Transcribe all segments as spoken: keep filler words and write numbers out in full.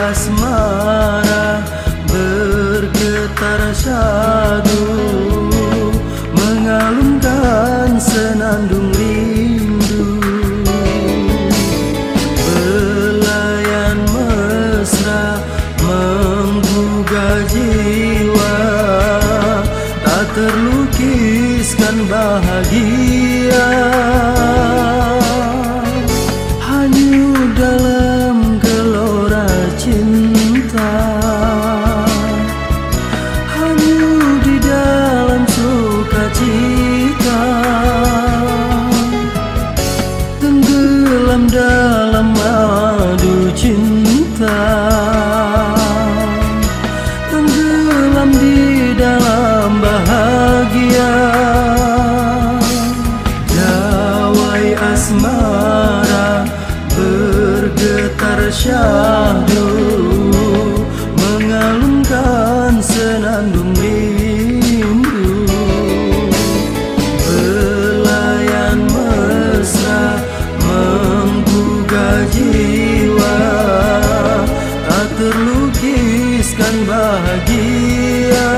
asmara bergetar syadu, mengalunkan senandung rindu. Belayan mesra menggugah jiwa, tak terlukiskan bahagia. Hanyut dalam gelora cinta, hanyut di dalam sukacita, tenggelam dalam madu cinta, tenggelam di dalam bahagia. Dawai asmara bergetar syahdu, mengalunkan senandung rindu. Belayan mesra menggugah jiwa, tak terlukiskan bahagia.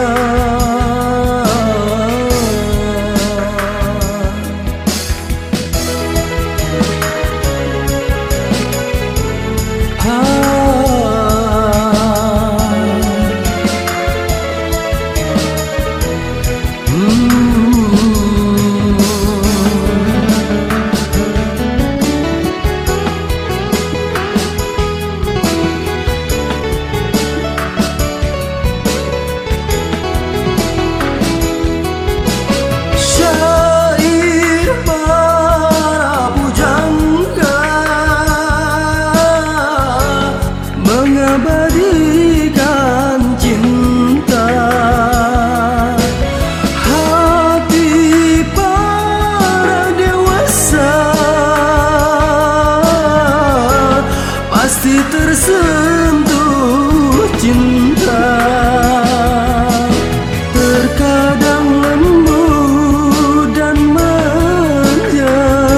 Mengabadikan cinta, hati para dewasa pasti tersentuh cinta. Terkadang lembut dan manja,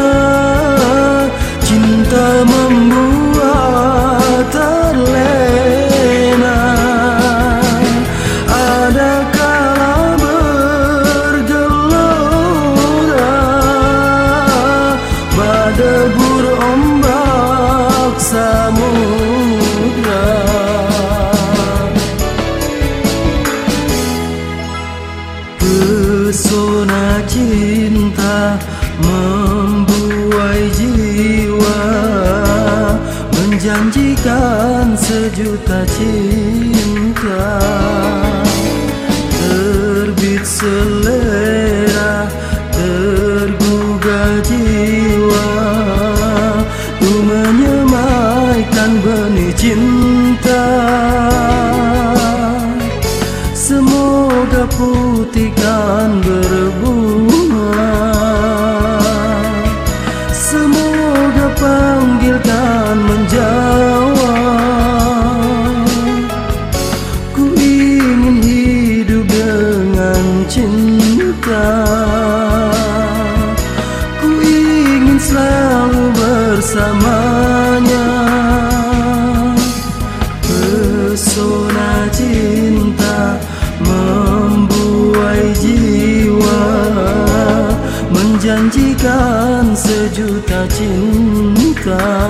cinta membuat terlena. Ada kala bergelora, badebur ombak samudra. Pesona cinta membuai jiwa, menjanjikan sejuta cinta. Terbit selera, tergugah jiwa, tuh menyemaikan benih cinta. Semoga putihkan berbunga, semoga panggilkan menjawab. Ku ingin hidup dengan cinta, ku ingin selalu bersamanya. Pesona cinta membuai jiwa, menjanjikan sejuta cinta.